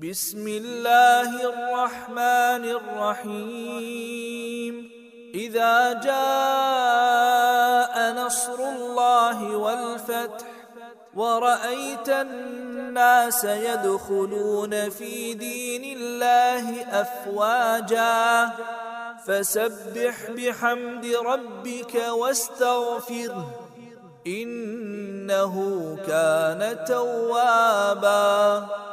بسم الله الرحمن الرحيم إذا جاء نصر الله والفتح ورأيت الناس يدخلون في دين الله أفواجا فسبح بحمد ربك واستغفره إنه كان توابا.